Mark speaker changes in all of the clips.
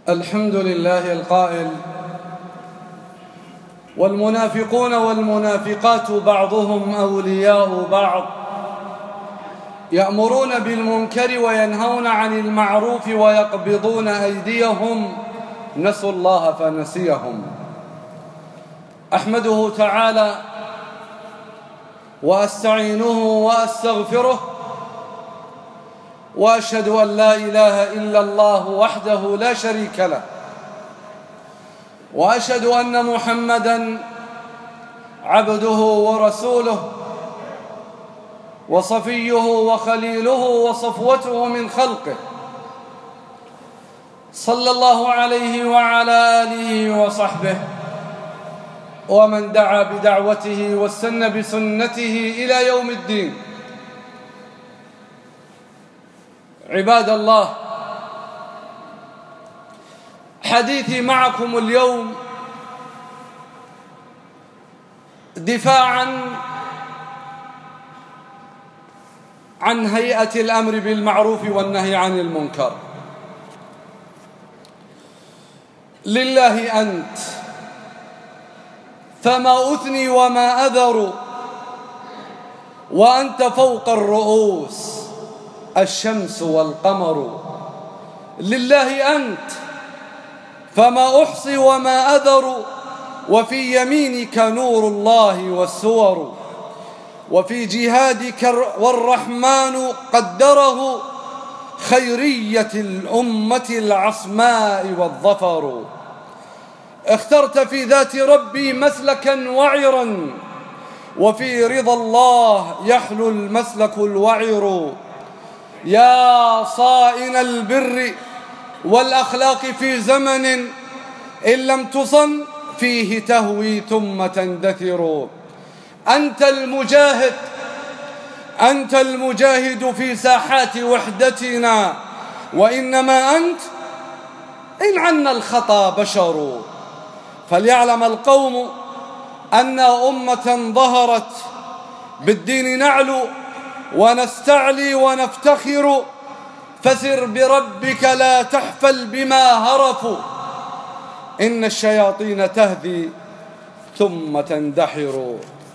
Speaker 1: الحمد لله القائل: والمنافقون والمنافقات بعضهم أولياء بعض يأمرون بالمنكر وينهون عن المعروف ويقبضون أيديهم نسوا الله فنسيهم. أحمده تعالى وأستعينه وأستغفره، وأشهد أن لا إله إلا الله وحده لا شريك له، وأشهد أن محمدًا عبده ورسوله وصفيه وخليله وصفوته من خلقه، صلى الله عليه وعلى آله وصحبه ومن دعا بدعوته واستنى بسنته إلى يوم الدين. عباد الله، حديثي معكم اليوم دفاعا عن هيئة الأمر بالمعروف والنهي عن المنكر. لله أنت فما أثني وما أذر، وأنت فوق الرؤوس الشمس والقمر. لله أنت فما أحصي وما أذر، وفي يمينك نور الله والسور، وفي جهادك والرحمن قدره خيرية الأمة العصماء والظفر. اخترت في ذات ربي مسلكا وعرا، وفي رضا الله يحلو المسلك الوعر. يا صائن البر والأخلاق في زمن إن لم تصن فيه تهوي ثم تندثر. أنت المجاهد في ساحات وحدتنا، وإنما أنت إن عنا الخطا بشر. فليعلم القوم أننا أمة ظهرت بالدين نعلو ونستعلي ونفتخر. فسر بربك لا تحفل بما هرفوا، إن الشياطين تهدي ثم تندحر.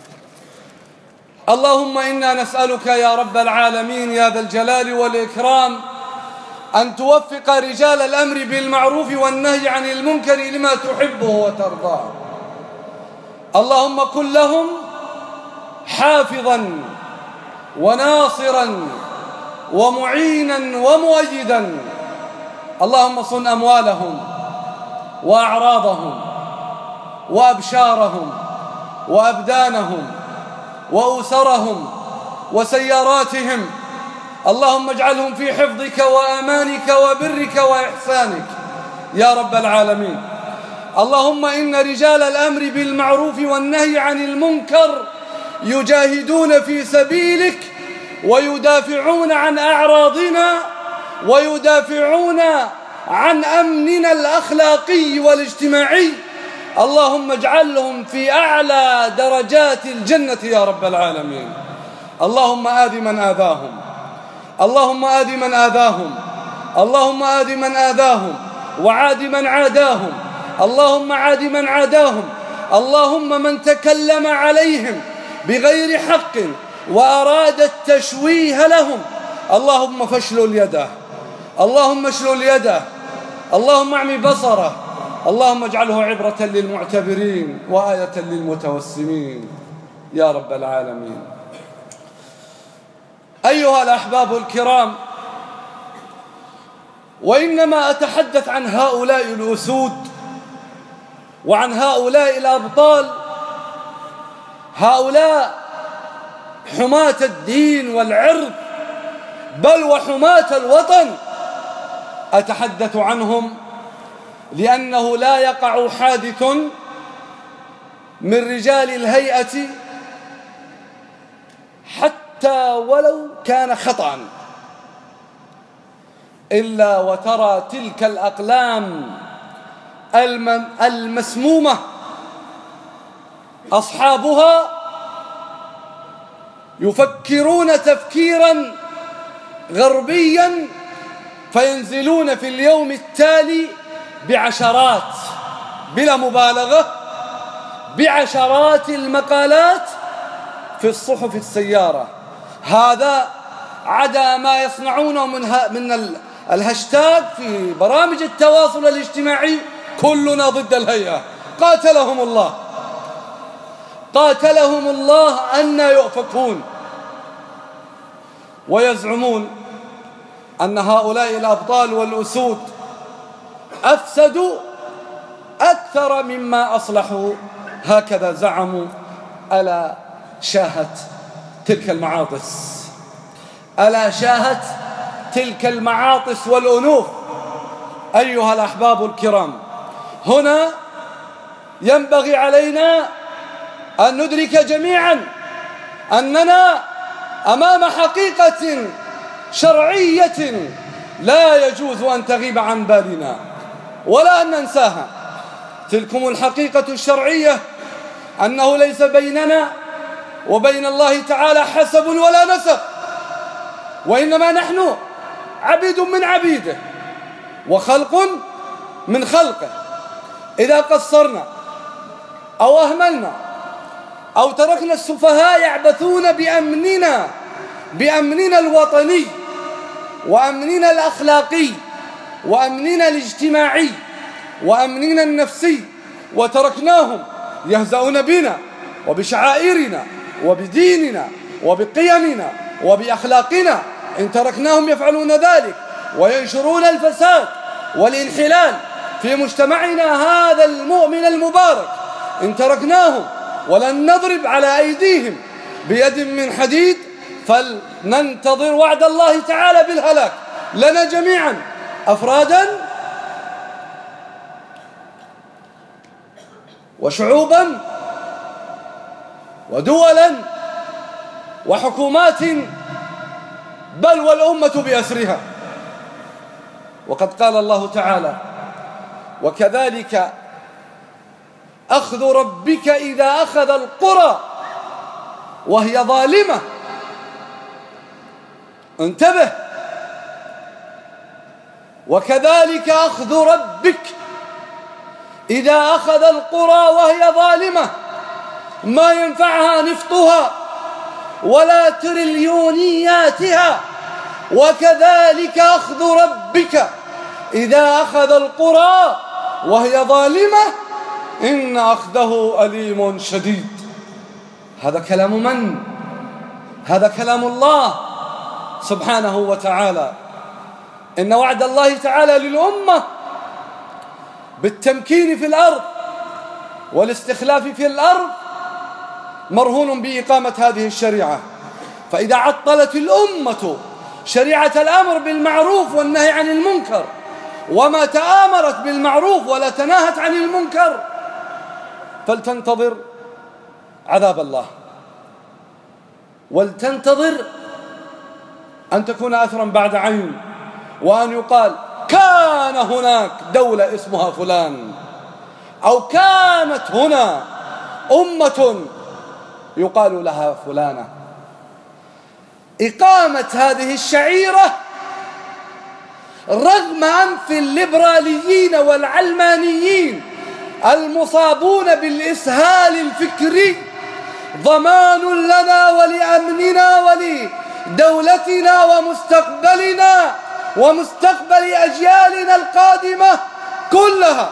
Speaker 1: اللهم إنا نسألك يا رب العالمين يا ذا الجلال والإكرام أن توفق رجال الأمر بالمعروف والنهي عن المنكر لما تحبه وترضاه. اللهم كن لهم حافظا وناصرا ومعينا ومؤيدا. اللهم صن أموالهم وأعراضهم وأبشارهم وأبدانهم وأسرهم وسياراتهم. اللهم اجعلهم في حفظك وأمانك وبرك وإحسانك يا رب العالمين. اللهم إن رجال الأمر بالمعروف والنهي عن المنكر يجاهدون في سبيلك ويدافعون عن أعراضنا ويدافعون عن أمننا الأخلاقي والاجتماعي. اللهم اجعلهم في أعلى درجات الجنة يا رب العالمين. اللهم آذ من آذاهم، اللهم آذ من آذاهم، اللهم آذ من آذاهم، وعاد من عاداهم، اللهم عاد من عاداهم. اللهم من تكلم عليهم بغير حق وأراد التشويه لهم، اللهم فاشلل يده، اللهم اشلل يده، اللهم اعمي بصره، اللهم اجعله عبرة للمعتبرين وآية للمتوسمين يا رب العالمين. أيها الأحباب الكرام، وإنما أتحدث عن هؤلاء الأسود وعن هؤلاء الأبطال، هؤلاء حماة الدين والعرض بل وحماة الوطن. أتحدث عنهم لأنه لا يقع حادث من رجال الهيئة حتى ولو كان خطأ إلا وترى تلك الأقلام المسمومة أصحابها يفكرون تفكيرا غربيا فينزلون في اليوم التالي بعشرات، بلا مبالغة، بعشرات المقالات في الصحف السيارة. هذا عدا ما يصنعونه من الهاشتاج في برامج التواصل الاجتماعي. كلنا ضد الهيئة، قاتلهم الله، قاتلهم الله أن يؤفكون. ويزعمون أن هؤلاء الأبطال والأسود أفسدوا أكثر مما أصلحوا، هكذا زعموا. ألا شاهت تلك المعاطس، ألا شاهت تلك المعاطس والأنوف. أيها الأحباب الكرام، هنا ينبغي علينا أن ندرك جميعا أننا أمام حقيقة شرعية لا يجوز أن تغيب عن بالنا ولا أن ننساها. تلكم الحقيقة الشرعية أنه ليس بيننا وبين الله تعالى حسب ولا نسب، وإنما نحن عبيد من عبيده وخلق من خلقه. إذا قصرنا أو أهملنا أو تركنا السفهاء يعبثون بأمننا الوطني وأمننا الأخلاقي وأمننا الاجتماعي وأمننا النفسي، وتركناهم يهزؤون بنا وبشعائرنا وبديننا وبقيمنا وبأخلاقنا، إن تركناهم يفعلون ذلك وينشرون الفساد والانحلال في مجتمعنا هذا المؤمن المبارك، إن تركناهم ولن نضرب على أيديهم بيد من حديد، فلننتظر وعد الله تعالى بالهلاك لنا جميعا أفرادا وشعوبا ودولا وحكومات، بل والأمة بأسرها. وقد قال الله تعالى: وكذلك أخذ ربك إذا أخذ القرى وهي ظالمة. انتبه، وكذلك أخذ ربك إذا أخذ القرى وهي ظالمة، ما ينفعها نفطها ولا تريليونياتها. وكذلك أخذ ربك إذا أخذ القرى وهي ظالمة إن أخذه أليم شديد. هذا كلام من؟ هذا كلام الله سبحانه وتعالى. إن وعد الله تعالى للأمة بالتمكين في الأرض والاستخلاف في الأرض مرهون بإقامة هذه الشريعة. فإذا عطلت الأمة شريعة الأمر بالمعروف والنهي عن المنكر، وما تآمرت بالمعروف ولا تناهت عن المنكر، فلتنتظر عذاب الله، ولتنتظر أن تكون أثرا بعد عين، وأن يقال كان هناك دولة اسمها فلان، أو كانت هنا أمة يقال لها فلانة. إقامة هذه الشعيرة رغم أنف الليبراليين والعلمانيين المصابون بالإسهال الفكري ضمان لنا ولأمننا ولدولتنا ومستقبلنا ومستقبل أجيالنا القادمة كلها.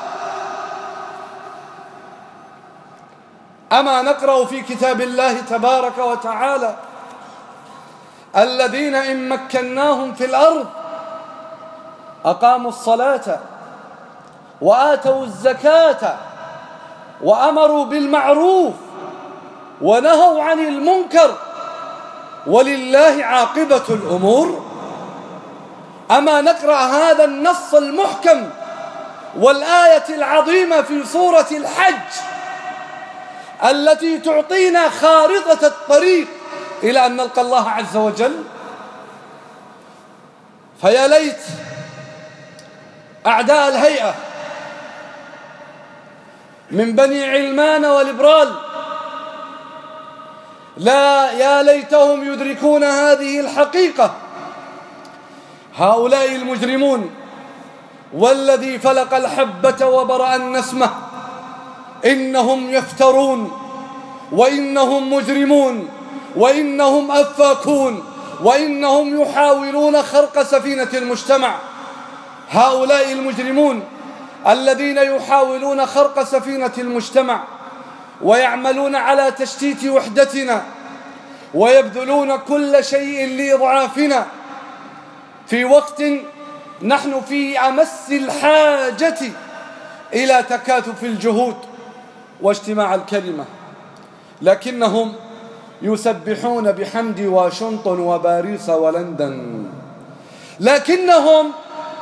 Speaker 1: أما نقرأ في كتاب الله تبارك وتعالى: الذين إن مكناهم في الأرض أقاموا الصلاة وآتوا الزكاة وأمروا بالمعروف ونهوا عن المنكر ولله عاقبة الأمور. أما نقرأ هذا النص المحكم والآية العظيمة في سورة الحج التي تعطينا خارطة الطريق إلى أن نلقى الله عز وجل. فيا ليت أعداء الهيئة من بني علمان وليبرال، لا، يا ليتهم يدركون هذه الحقيقة. هؤلاء المجرمون والذي فلق الحبة وبرأ النسمة إنهم يفترون، وإنهم مجرمون، وإنهم أفاكون، وإنهم يحاولون خرق سفينة المجتمع. هؤلاء المجرمون الذين يحاولون خرق سفينة المجتمع ويعملون على تشتيت وحدتنا ويبذلون كل شيء لإضعافنا في وقت نحن في أمس الحاجة إلى تكاتف الجهود واجتماع الكلمة، لكنهم يسبحون بحمد واشنطن وباريس ولندن، لكنهم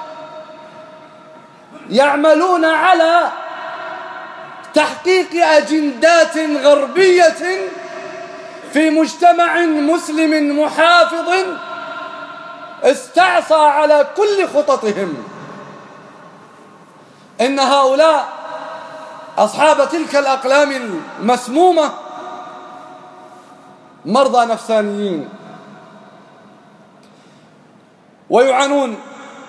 Speaker 1: يعملون على تحقيق أجندات غربية في مجتمع مسلم محافظ استعصى على كل خططهم. إن هؤلاء أصحاب تلك الأقلام المسمومة مرضى نفسانيين ويعانون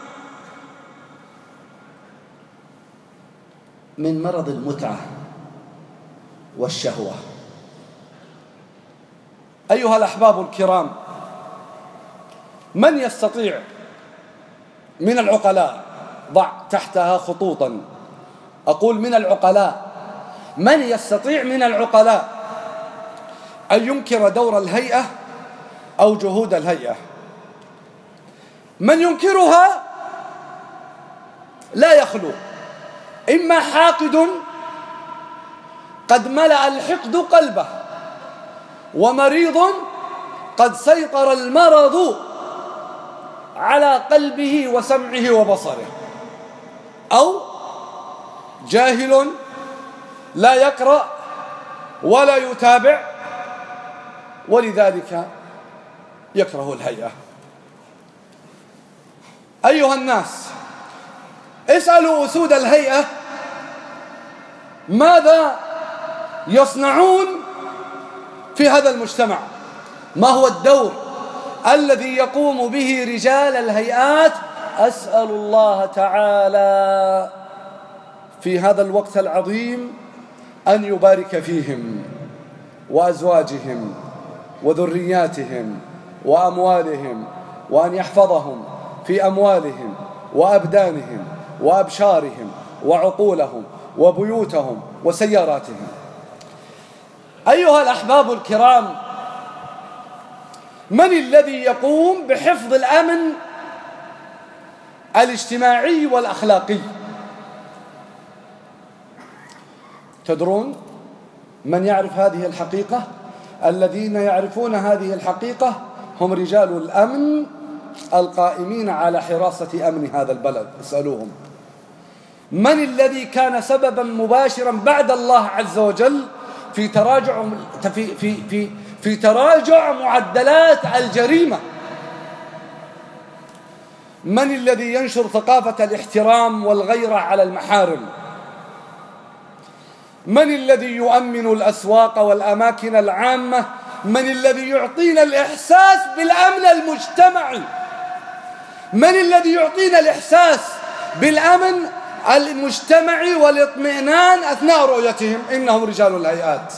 Speaker 1: من مرض المتعة والشهوة. أيها الأحباب الكرام، من يستطيع من العقلاء، ضع تحتها خطوطا، أقول من العقلاء، من يستطيع من العقلاء أن ينكر دور الهيئة أو جهود الهيئة؟ من ينكرها لا يخلو إما حاقد قد ملأ الحقد قلبه، ومريض قد سيطر المرض على قلبه وسمعه وبصره، أو جاهل لا يقرأ ولا يتابع ولذلك يكره الهيئة. أيها الناس، اسألوا أسود الهيئة ماذا يصنعون في هذا المجتمع، ما هو الدور الذي يقوم به رجال الهيئات. أسأل الله تعالى في هذا الوقت العظيم أن يبارك فيهم وأزواجهم وذرياتهم وأموالهم، وأن يحفظهم في أموالهم وأبدانهم وأبشارهم وعقولهم وبيوتهم وسياراتهم. أيها الأحباب الكرام، من الذي يقوم بحفظ الأمن الاجتماعي والأخلاقي؟ تدرون من يعرف هذه الحقيقة؟ الذين يعرفون هذه الحقيقة هم رجال الأمن القائمين على حراسة أمن هذا البلد. اسألوهم من الذي كان سببا مباشرا بعد الله عز وجل في تراجع معدلات الجريمة؟ من الذي ينشر ثقافة الاحترام والغيرة على المحارم؟ من الذي يؤمن الأسواق والأماكن العامة؟ من الذي يعطينا الإحساس بالأمن المجتمعي؟ من الذي يعطينا الإحساس بالأمن المجتمعي والاطمئنان أثناء رؤيتهم؟ إنهم رجال الهيئات.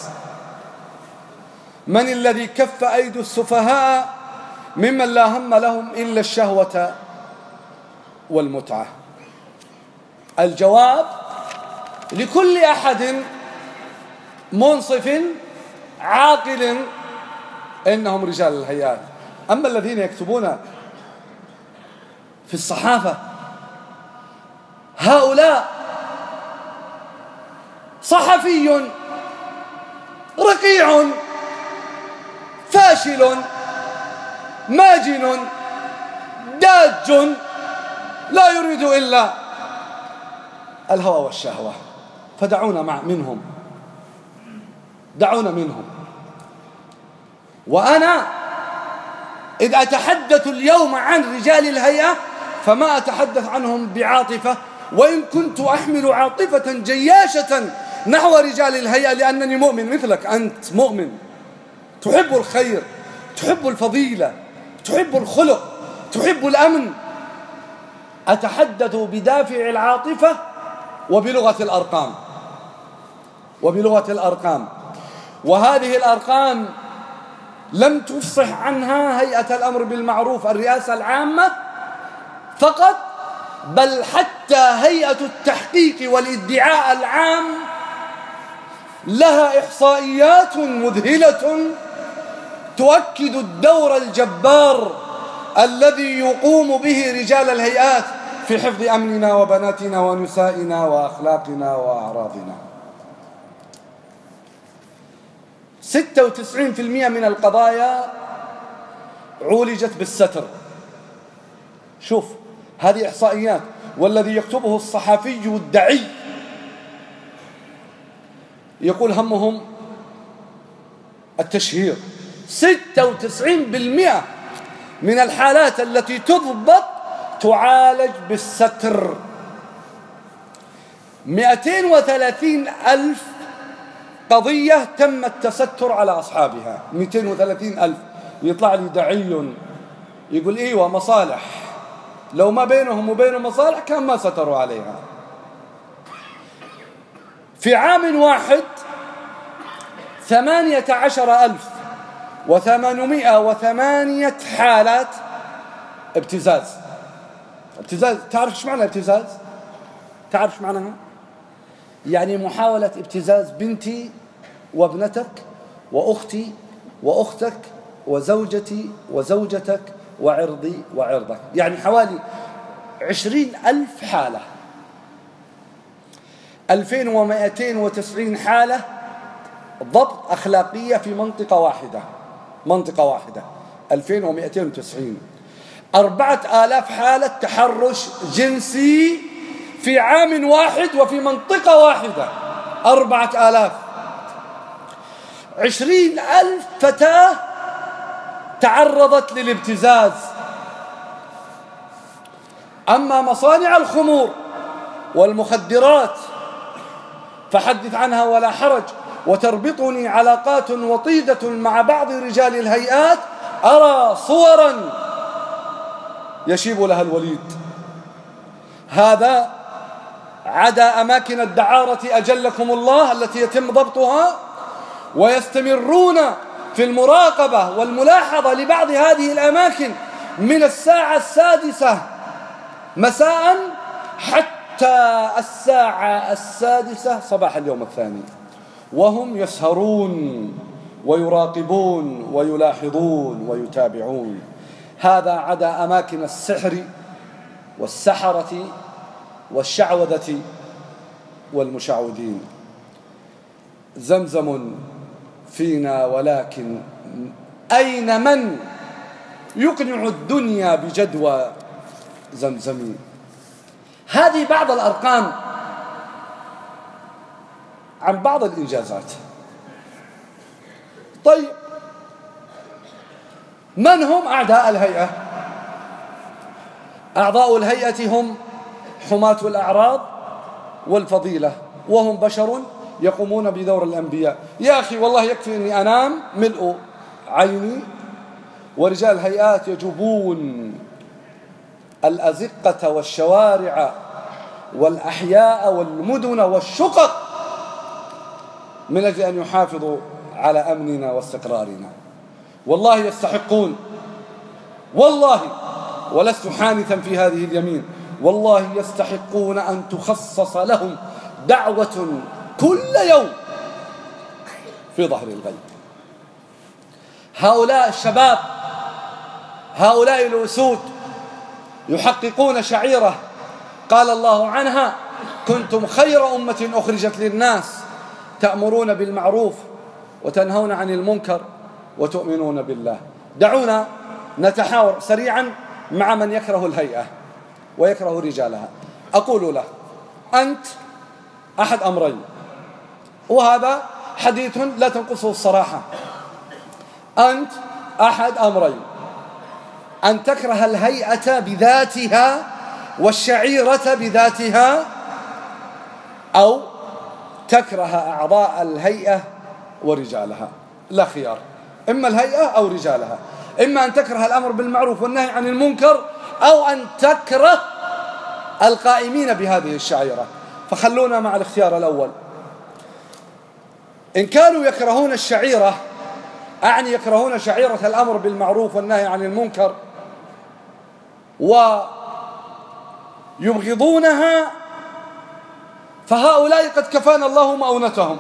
Speaker 1: من الذي كف أيدي السفهاء ممن لا هم لهم إلا الشهوة والمتعة؟ الجواب لكل أحد منصف عاقل إنهم رجال الهيئات. أما الذين يكتبون في الصحافة هؤلاء صحفي رقيع فاشل ماجن داج لا يريد إلا الهوى والشهوة، فدعونا منهم، دعونا منهم. وأنا إذ أتحدث اليوم عن رجال الهيئة فما أتحدث عنهم بعاطفة، وإن كنت أحمل عاطفة جياشة نحو رجال الهيئة، لأنني مؤمن مثلك، أنت مؤمن تحب الخير، تحب الفضيلة، تحب الخلق، تحب الأمن. أتحدث بدافع العاطفة وبلغة الأرقام، وبلغة الأرقام. وهذه الأرقام لم تفصح عنها هيئة الأمر بالمعروف الرئاسة العامة فقط، بل حتى هيئة التحقيق والادعاء العام لها إحصائيات مذهلة تؤكد الدور الجبار الذي يقوم به رجال الهيئات في حفظ أمننا وبناتنا ونسائنا وأخلاقنا وأعراضنا. 96% من القضايا عولجت بالستر. شوف هذه إحصائيات، والذي يكتبه الصحفي الدعي يقول همهم التشهير. 96% من الحالات التي تضبط تعالج بالستر. 230 ألف قضية تم التستر على أصحابها. 230 ألف. يطلع لي داعي يقول إيوه مصالح، لو ما بينهم وبين مصالح كان ما ستروا عليها. في عام واحد 18,808 حالات ابتزاز. ابتزاز، تعرف ايش معنى ابتزاز؟ تعرف ايش معناها؟ يعني محاولة ابتزاز بنتي وابنتك وأختي وأختك وزوجتي وزوجتك وعرضي وعرضك، يعني حوالي 20,000 حالة. 2290 حالة ضبط أخلاقية في منطقة واحدة. 2290. 4,000 حالة تحرش جنسي في عام واحد وفي منطقة واحدة. 4,000. 20,000 فتاة تعرضت للابتزاز. أما مصانع الخمور والمخدرات فحدث عنها ولا حرج. وتربطني علاقات وطيدة مع بعض رجال الهيئات أرى صورا يشيب لها الوليد. هذا عدا أماكن الدعارة أجلكم الله التي يتم ضبطها، ويستمرون في المراقبة والملاحظة لبعض هذه الأماكن من الساعة 6 مساء حتى الساعة 6 صباح اليوم الثاني، وهم يسهرون ويراقبون ويلاحظون ويتابعون. هذا عدا أماكن السحر والسحرة والشعوذة والمشعوذين. زمزم فينا، ولكن أين من يقنع الدنيا بجدوى زمزم؟ هذه بعض الأرقام عن بعض الإنجازات. طيب من هم أعداء الهيئة؟ أعضاء الهيئة هم حماة الأعراض والفضيلة، وهم بشر يقومون بدور الأنبياء. يا أخي والله يكفي أني أنام ملء عيني ورجال الهيئات يجوبون الأزقة والشوارع والأحياء والمدن والشقق من أجل أن يحافظوا على أمننا واستقرارنا. والله يستحقون، والله ولست حانثا في هذه اليمين، والله يستحقون أن تخصص لهم دعوة كل يوم في ظهر الغيب. هؤلاء الشباب، هؤلاء الأسود يحققون شعيرة قال الله عنها: كنتم خير أمة أخرجت للناس تأمرون بالمعروف وتنهون عن المنكر وتؤمنون بالله. دعونا نتحاور سريعا مع من يكره الهيئة ويكره رجالها. أقول له: أنت أحد أمرين، وهذا حديث لا تنقصه الصراحة. أنت أحد أمرين: أن تكره الهيئة بذاتها والشعيرة بذاتها، أو تكره أعضاء الهيئة ورجالها. لا خيار، إما الهيئة أو رجالها. إما أن تكره الأمر بالمعروف والنهي عن المنكر، أو أن تكره القائمين بهذه الشعيرة. فخلونا مع الاختيار الأول. إن كانوا يكرهون الشعيرة، أعني يكرهون شعيرة الأمر بالمعروف والنهي عن المنكر ويبغضونها، فهؤلاء قد كفانا الله مؤونتهم،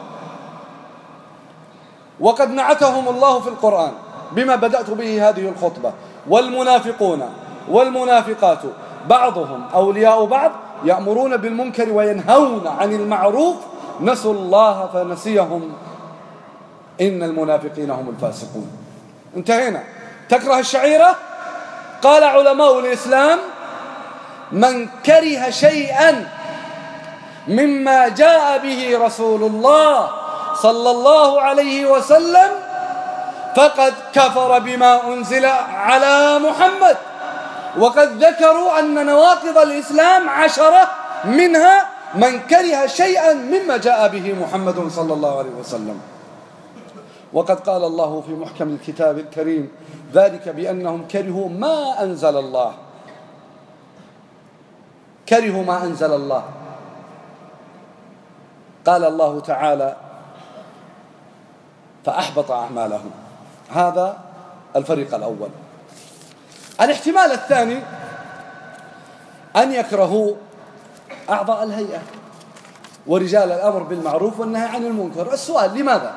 Speaker 1: وقد نعتهم الله في القرآن بما بدأت به هذه الخطبة: والمنافقون والمنافقات بعضهم أولياء بعض يأمرون بالمنكر وينهون عن المعروف نسوا الله فنسيهم إن المنافقين هم الفاسقون. انتهينا. تكره الشعيرة؟ قال علماء الإسلام: من كره شيئا مما جاء به رسول الله صلى الله عليه وسلم فقد كفر بما أنزل على محمد. وقد ذكروا أن نواقض الإسلام 10، منها من كره شيئا مما جاء به محمد صلى الله عليه وسلم. وقد قال الله في محكم الكتاب الكريم: ذلك بأنهم كرهوا ما أنزل الله. كرهوا ما أنزل الله. قال الله تعالى: فأحبط أعمالهم. هذا الفريق الأول. الاحتمال الثاني أن يكرهوا أعضاء الهيئة ورجال الأمر بالمعروف والنهي عن المنكر. السؤال: لماذا؟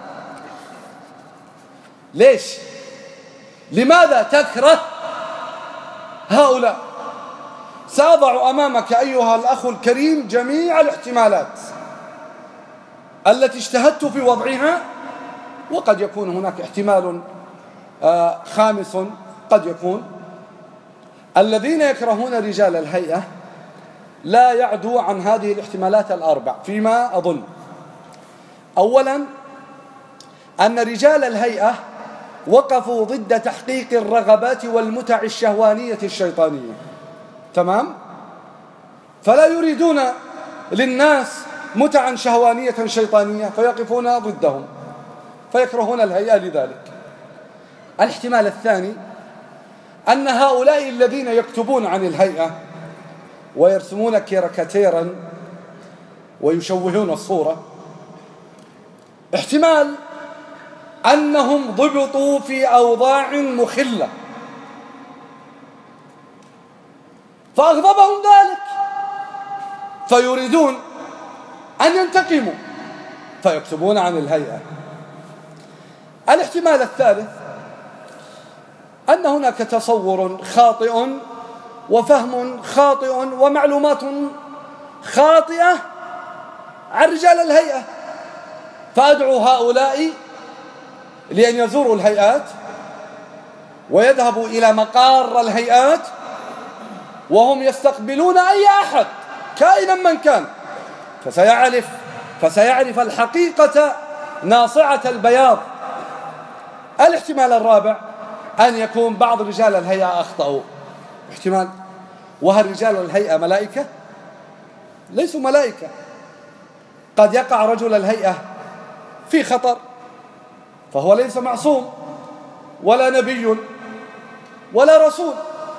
Speaker 1: ليش؟ لماذا تكره هؤلاء؟ سأضع أمامك أيها الأخ الكريم جميع الاحتمالات التي اجتهدت في وضعها، وقد يكون هناك احتمال خامس قد يكون. الذين يكرهون رجال الهيئة لا يعدو عن هذه الاحتمالات الأربع فيما أظن. أولا، أن رجال الهيئة وقفوا ضد تحقيق الرغبات والمتع الشهوانية الشيطانية. تمام؟ فلا يريدون للناس متعا شهوانية شيطانية فيقفون ضدهم، فيكرهون الهيئة لذلك. الاحتمال الثاني أن هؤلاء الذين يكتبون عن الهيئة ويرسمون كاريكاتيرا ويشوهون الصورة، احتمال أنهم ضبطوا في أوضاع مخلة فأغضبهم ذلك فيريدون أن ينتقموا فيكتبون عن الهيئة. الاحتمال الثالث أن هناك تصور خاطئ وفهم خاطئ ومعلومات خاطئة عن رجال الهيئة، فأدعو هؤلاء لأن يزوروا الهيئات ويذهبوا إلى مقار الهيئات وهم يستقبلون أي أحد كائنا من كان، فسيعرف الحقيقة ناصعة البياض. الاحتمال الرابع أن يكون بعض رجال الهيئة أخطأوا. احتمال. وهل رجال الهيئة ملائكة؟ ليسوا ملائكة. قد يقع رجل الهيئة في خطر، فهو ليس معصوم ولا نبي ولا رسول.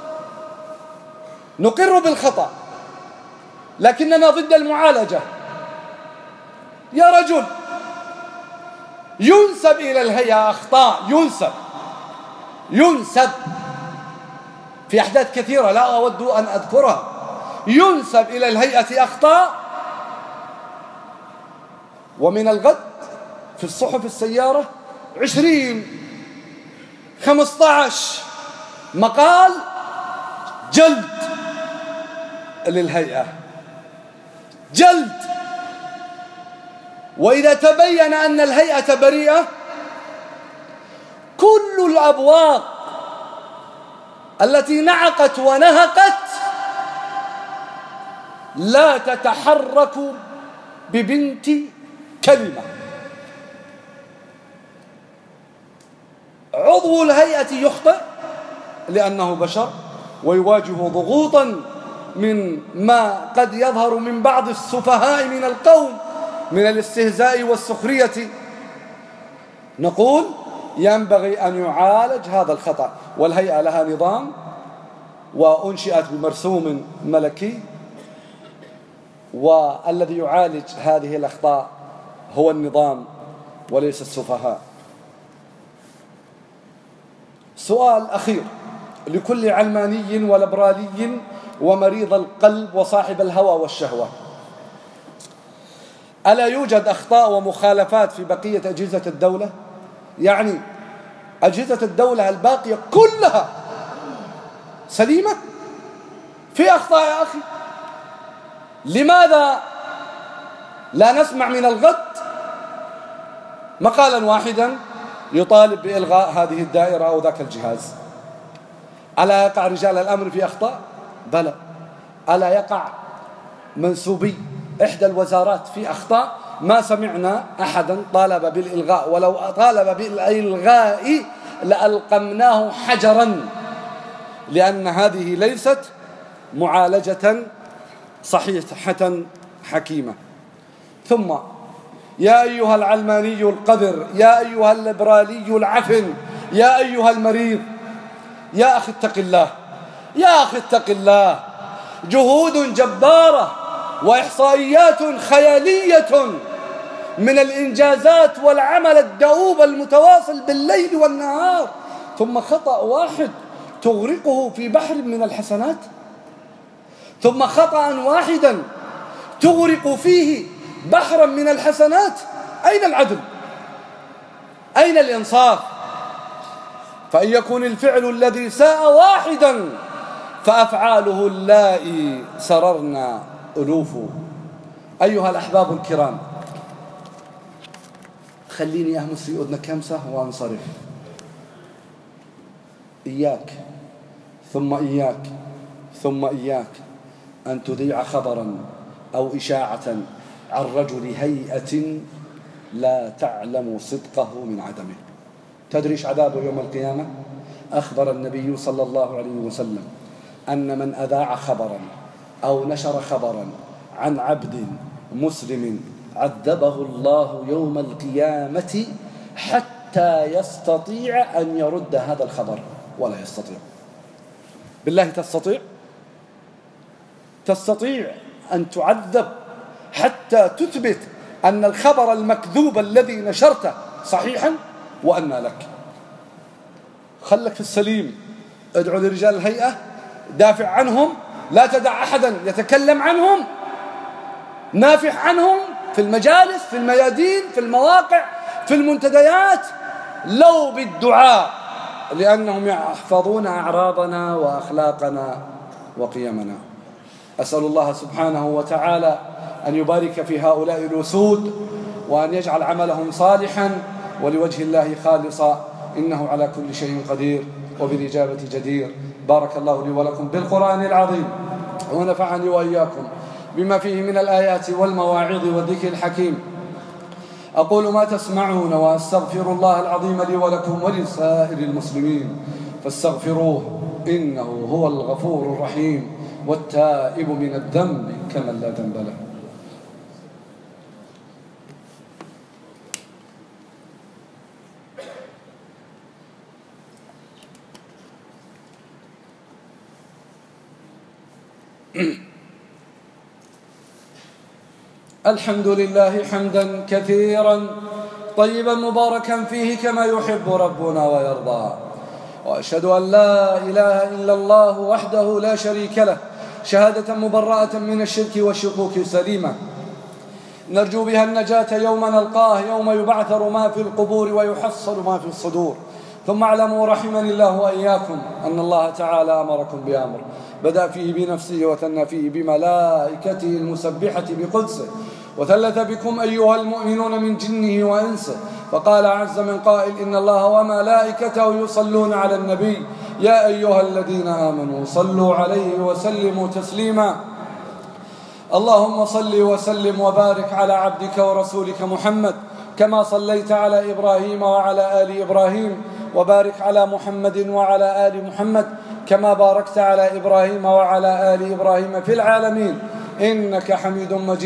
Speaker 1: نقر بالخطأ لكننا ضد المعالجة. يا رجل ينسب إلى الهيئة أخطاء، ينسب في أحداث كثيرة لا أود أن أذكرها، ينسب إلى الهيئة أخطاء، ومن الغد في الصحف السيارة 20-15 مقال جلد للهيئة، جلد. وإذا تبين أن الهيئة بريئة كل الأبواق التي نعقت ونهقت لا تتحرك ببنت كلمة. عضو الهيئة يخطئ لأنه بشر ويواجه ضغوطا من ما قد يظهر من بعض السفهاء من القوم من الاستهزاء والسخرية. نقول ينبغي أن يعالج هذا الخطأ، والهيئة لها نظام وأنشئت بمرسوم ملكي والذي يعالج هذه الأخطاء هو النظام وليس السفهاء. سؤال أخير لكل علماني وليبرالي ومريض القلب وصاحب الهوى والشهوة: ألا يوجد أخطاء ومخالفات في بقية أجهزة الدولة؟ يعني أجهزة الدولة الباقية كلها سليمة؟ في أخطاء يا أخي. لماذا لا نسمع من الغد مقالا واحدا يطالب بإلغاء هذه الدائرة أو ذاك الجهاز؟ ألا يقع رجال الأمر في أخطاء؟ بلى. ألا يقع منسوبي إحدى الوزارات في أخطاء؟ ما سمعنا أحدا طالب بالإلغاء، ولو طالب بالإلغاء لألقمناه حجرا، لأن هذه ليست معالجة صحيحة حكيمة. ثم يا أيها العلماني القذر، يا أيها الليبرالي العفن، يا أيها المريض، يا أخي اتق الله، يا أخي اتق الله. جهود جبارة وإحصائيات خيالية من الإنجازات والعمل الدؤوب المتواصل بالليل والنهار، ثم خطأ واحد تغرقه في بحر من الحسنات، ثم خطأ واحدا تغرق فيه بحرا من الحسنات. أين العدل؟ أين الإنصاف؟ فإن يكن الفعل الذي ساء واحدا فأفعاله اللائي سررنا ألوف. أيها الأحباب الكرام، خليني أهمس في أذنك همسة وأنصرف. إياك ثم إياك ثم إياك أن تذيع خبرا أو إشاعة عن رجل هيئة لا تعلم صدقه من عدمه. تدري ايش عذابه يوم القيامة؟ أخبر النبي صلى الله عليه وسلم أن من أذاع خبرا أو نشر خبرا عن عبد مسلم عذبه الله يوم القيامة حتى يستطيع أن يرد هذا الخبر، ولا يستطيع. بالله تستطيع أن تعذب حتى تثبت أن الخبر المكذوب الذي نشرته صحيحا وأن لك؟ خلك في السليم، ادعو لرجال الهيئة، دافع عنهم، لا تدع أحدا يتكلم عنهم، نافح عنهم في المجالس، في الميادين، في المواقع، في المنتديات، لو بالدعاء، لأنهم يحفظون أعراضنا وأخلاقنا وقيمنا. أسأل الله سبحانه وتعالى أن يبارك في هؤلاء الأسود، وأن يجعل عملهم صالحا ولوجه الله خالصا، إنه على كل شيء قدير وبالإجابة جدير. بارك الله لي ولكم بالقرآن العظيم، ونفعني وإياكم بما فيه من الآيات والمواعظ والذكر الحكيم. أقول ما تسمعون، وأستغفر الله العظيم لي ولكم ولسائر المسلمين فاستغفروه إنه هو الغفور الرحيم، والتائب من الذنب كمن لا ذنب له. الحمد لله حمدا كثيرا طيبا مباركا فيه كما يحب ربنا ويرضى، وأشهد أن لا إله إلا الله وحده لا شريك له شهادة مبرأة من الشرك والشكوك سليمة، نرجو بها النجاة يوم نلقاه، يوم يبعثر ما في القبور ويحصل ما في الصدور. ثم اعلموا رحمني الله وإياكم أن الله تعالى أمركم بأمر بدأ فيه بنفسه وثنى فيه بملائكته المسبحة بقدسه، وثلث بكم أيها المؤمنون من جنه وإنسه، فقال عز من قائل إن الله وملائكته يصلون على النبي يا أيها الذين آمنوا صلوا عليه وسلموا تسليما. اللهم صل وسلم وبارك على عبدك ورسولك محمد كما صليت على إبراهيم وعلى آل إبراهيم، وبارك على محمد وعلى آل محمد كما باركت على إبراهيم وعلى آل إبراهيم في العالمين إنك حميد مجيد.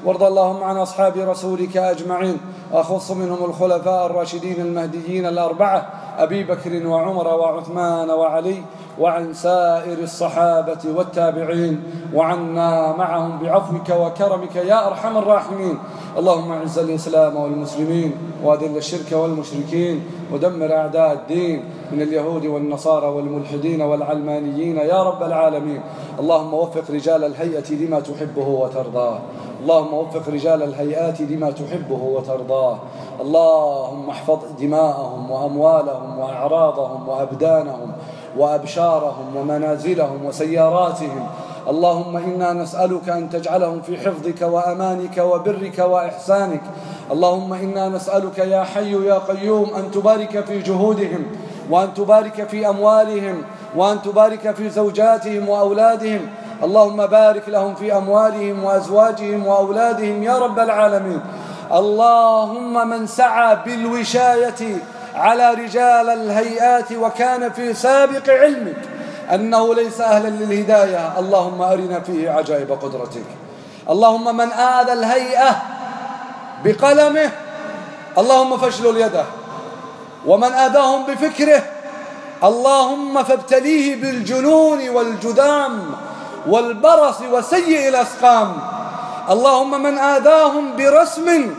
Speaker 1: وارض اللهم عن أصحاب رسولك أجمعين، أخص منهم الخلفاء الراشدين المهديين الأربعة أبي بكر وعمر وعثمان وعلي، وعن سائر الصحابة والتابعين، وعنا معهم بعفوك وكرمك يا أرحم الراحمين. اللهم اعز الإسلام والمسلمين، وأذل الشرك والمشركين، ودمر أعداء الدين من اليهود والنصارى والملحدين والعلمانيين يا رب العالمين. اللهم وفق رجال الهيئة لما تحبه وترضاه، اللهم وفق رجال الهيئات لما تحبه وترضاه. اللهم احفظ دماءهم وأموالهم وأعراضهم وأبدانهم وأبشارهم ومنازلهم وسياراتهم. اللهم إنا نسألك أن تجعلهم في حفظك وأمانك وبرك وإحسانك. اللهم إنا نسألك يا حي يا قيوم أن تبارك في جهودهم، وأن تبارك في أموالهم، وأن تبارك في زوجاتهم وأولادهم. اللهم بارك لهم في أموالهم وأزواجهم وأولادهم يا رب العالمين. اللهم من سعى بالوشاية على رجال الهيئات وكان في سابق علمك أنه ليس أهلا للهداية، اللهم أرنا فيه عجائب قدرتك. اللهم من آذى الهيئة بقلمه اللهم فاشلل يده، ومن آذاهم بفكره اللهم فابتليه بالجنون والجذام والبرص وسيء الأسقام. اللهم من آذاهم برسم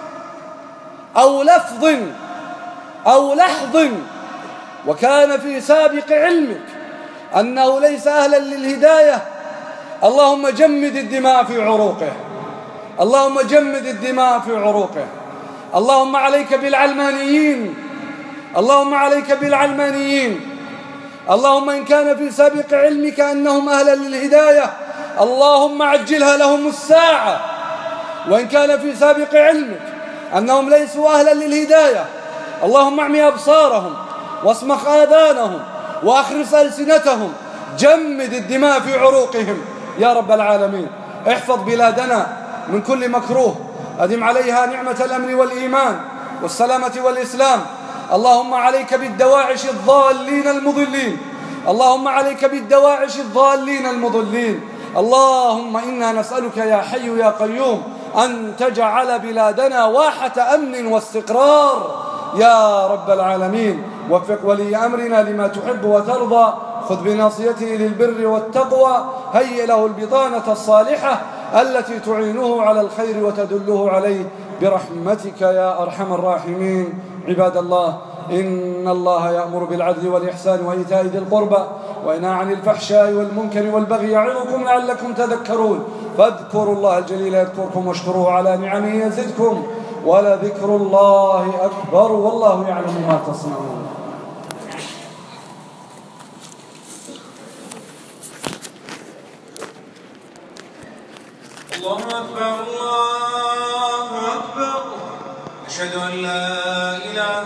Speaker 1: أو لفظ أو لحظ وكان في سابق علمك أنه ليس أهلا للهداية اللهم جمد الدماء في عروقه، اللهم جمد الدماء في عروقه. اللهم عليك بالعلمانيين، اللهم عليك بالعلمانيين. اللهم إن كان في سابق علمك أنهم أهلا للهداية اللهم عجلها لهم الساعة، وإن كان في سابق علمك أنهم ليسوا أهلا للهداية اللهم اعمي أبصارهم واسمخ آذانهم وأخرس ألسنتهم، جمد الدماء في عروقهم يا رب العالمين. احفظ بلادنا من كل مكروه، أدم عليها نعمة الأمن والإيمان والسلامة والإسلام. اللهم عليك بالدواعش الضالين المضلين، اللهم عليك بالدواعش الضالين المضلين. اللهم إنا نسألك يا حي يا قيوم أن تجعل بلادنا واحة أمن واستقرار يا رب العالمين. وفق ولي أمرنا لما تحب وترضى، خذ بناصيته للبر والتقوى، هيئ له البطانة الصالحة التي تعينه على الخير وتدله عليه برحمتك يا أرحم الراحمين. عباد الله، إن الله يأمر بالعدل والإحسان وإيتاء ذي القربى وينهى عن الفحشاء والمنكر والبغي يعظكم لعلكم تذكرون. فاذكروا الله الجليل يذكركم واشكروه على نعمه يزدكم، ولذكر الله أكبر والله يعلم ما تصنعون.
Speaker 2: الله أكبر الله أكبر، أشهد أن لا إله